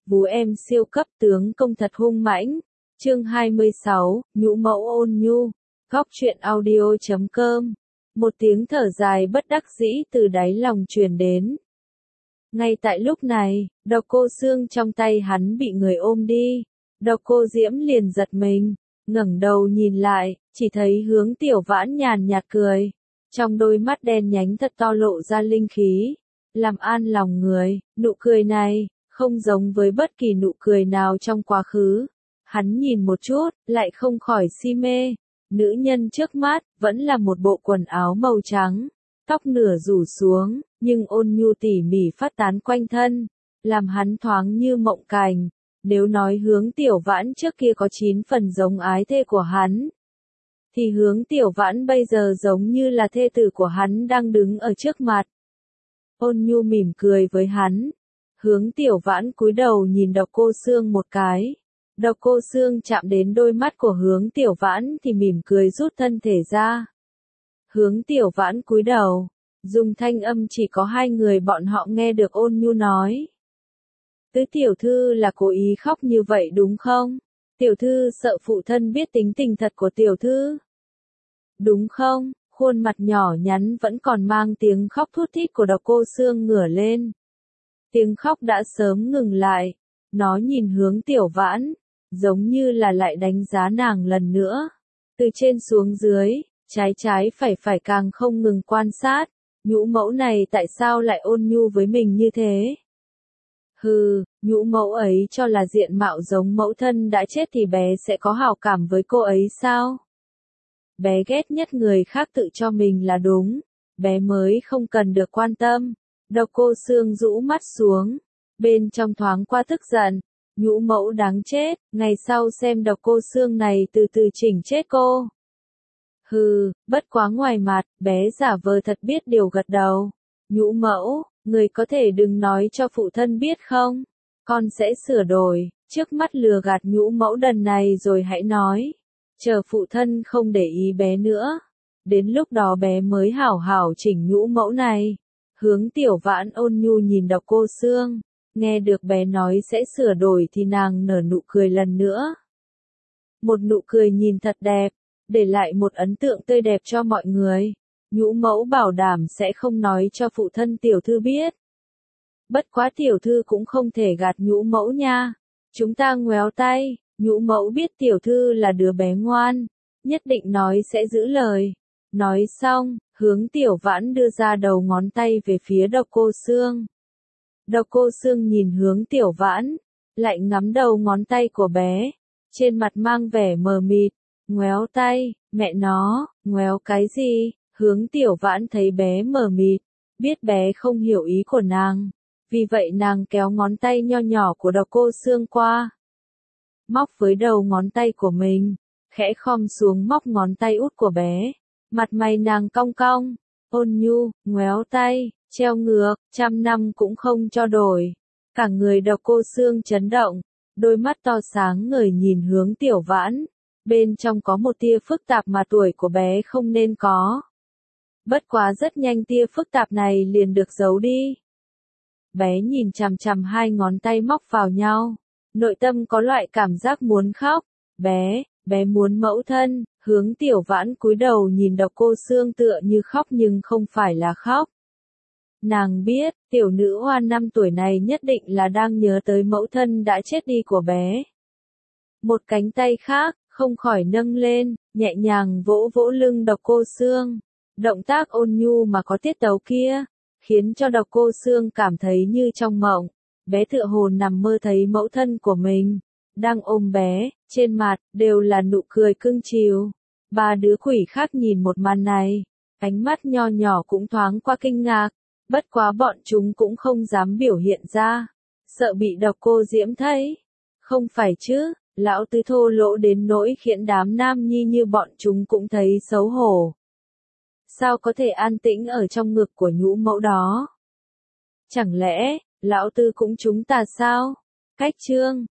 Vú em siêu cấp tướng công thật hung mãnh. Chương 26, nhũ mẫu ôn nhu. Góc truyện audio.com. Một tiếng thở dài bất đắc dĩ từ đáy lòng truyền đến. Ngay tại lúc này, Độc Cô Xương trong tay hắn bị người ôm đi. Độc Cô Diễm liền giật mình, ngẩng đầu nhìn lại, chỉ thấy Hướng Tiểu Vãn nhàn nhạt cười. Trong đôi mắt đen nhánh thật to lộ ra linh khí, làm an lòng người. Nụ cười này không giống với bất kỳ nụ cười nào trong quá khứ. Hắn nhìn một chút, lại không khỏi si mê. Nữ nhân trước mắt, vẫn là một bộ quần áo màu trắng, tóc nửa rủ xuống, nhưng ôn nhu tỉ mỉ phát tán quanh thân, làm hắn thoáng như mộng cảnh. Nếu nói Hướng Tiểu Vãn trước kia có 9 phần giống ái thê của hắn, thì Hướng Tiểu Vãn bây giờ giống như là thê tử của hắn đang đứng ở trước mặt. Ôn nhu mỉm cười với hắn. Hướng Tiểu Vãn cúi đầu nhìn Độc Cô Xương một cái. Độc Cô Xương chạm đến đôi mắt của Hướng Tiểu Vãn thì mỉm cười rút thân thể ra. Hướng Tiểu Vãn cúi đầu, dùng thanh âm chỉ có hai người bọn họ nghe được ôn nhu nói. Tứ tiểu thư là cố ý khóc như vậy đúng không? Tiểu thư sợ phụ thân biết tính tình thật của tiểu thư. Đúng không? Khuôn mặt nhỏ nhắn vẫn còn mang tiếng khóc thút thít của Độc Cô Xương ngửa lên. Tiếng khóc đã sớm ngừng lại. Nó nhìn Hướng Tiểu Vãn, giống như là lại đánh giá nàng lần nữa. Từ trên xuống dưới, trái phải càng không ngừng quan sát. Nhũ mẫu này tại sao lại ôn nhu với mình như thế? Hừ, nhũ mẫu ấy cho là diện mạo giống mẫu thân đã chết thì bé sẽ có hảo cảm với cô ấy sao? Bé ghét nhất người khác tự cho mình là đúng, bé mới không cần được quan tâm. Độc Cô Xương rũ mắt xuống, bên trong thoáng qua tức giận. Nhũ mẫu đáng chết, ngày sau xem Độc Cô Xương này từ từ chỉnh chết cô. Hừ, bất quá ngoài mặt, bé giả vờ thật biết điều gật đầu. Nhũ mẫu, người có thể đừng nói cho phụ thân biết không? Con sẽ sửa đổi, trước mắt lừa gạt nhũ mẫu đần này rồi hãy nói. Chờ phụ thân không để ý bé nữa. Đến lúc đó bé mới hảo hảo chỉnh nhũ mẫu này. Hướng Tiểu Vãn ôn nhu nhìn Độc Cô Xương. Nghe được bé nói sẽ sửa đổi thì nàng nở nụ cười lần nữa. Một nụ cười nhìn thật đẹp, để lại một ấn tượng tươi đẹp cho mọi người. Nhũ mẫu bảo đảm sẽ không nói cho phụ thân tiểu thư biết. Bất quá tiểu thư cũng không thể gạt nhũ mẫu nha. Chúng ta ngoéo tay, nhũ mẫu biết tiểu thư là đứa bé ngoan, nhất định nói sẽ giữ lời. Nói xong, Hướng Tiểu Vãn đưa ra đầu ngón tay về phía Độc Cô Xương. Độc Cô Xương nhìn Hướng Tiểu Vãn, lại ngắm đầu ngón tay của bé, trên mặt mang vẻ mờ mịt. Ngoéo tay, mẹ nó, ngoéo cái gì? Hướng Tiểu Vãn thấy bé mờ mịt, biết bé không hiểu ý của nàng, vì vậy nàng kéo ngón tay nho nhỏ của Độc Cô Xương qua, móc với đầu ngón tay của mình, khẽ khom xuống móc ngón tay út của bé. Mặt mày nàng cong cong, ôn nhu, ngoéo tay, treo ngược, 100 năm cũng không cho đổi. Cả người Độc Cô Xương chấn động, đôi mắt to sáng ngời nhìn Hướng Tiểu Vãn, bên trong có một tia phức tạp mà tuổi của bé không nên có. Bất quá rất nhanh tia phức tạp này liền được giấu đi. Bé nhìn chằm chằm hai ngón tay móc vào nhau, nội tâm có loại cảm giác muốn khóc. Bé muốn mẫu thân. Hướng Tiểu Vãn cúi đầu nhìn Độc Cô Xương tựa như khóc nhưng không phải là khóc. Nàng biết, tiểu nữ hoa 5 tuổi này nhất định là đang nhớ tới mẫu thân đã chết đi của bé. Một cánh tay khác, không khỏi nâng lên, nhẹ nhàng vỗ vỗ lưng Độc Cô Xương. Động tác ôn nhu mà có tiết tấu kia, khiến cho Độc Cô Xương cảm thấy như trong mộng. Bé tựa hồ nằm mơ thấy mẫu thân của mình đang ôm bé, trên mặt đều là nụ cười cưng chiều. Ba đứa quỷ khác nhìn một màn này, ánh mắt nho nhỏ cũng thoáng qua kinh ngạc, bất quá bọn chúng cũng không dám biểu hiện ra, sợ bị Độc Cô Diễm thấy. Không phải chứ, lão tứ thô lỗ đến nỗi khiến đám nam nhi như bọn chúng cũng thấy xấu hổ. Sao có thể an tĩnh ở trong ngực của nhũ mẫu đó? Chẳng lẽ, lão tứ cũng chúng ta sao? Cách chương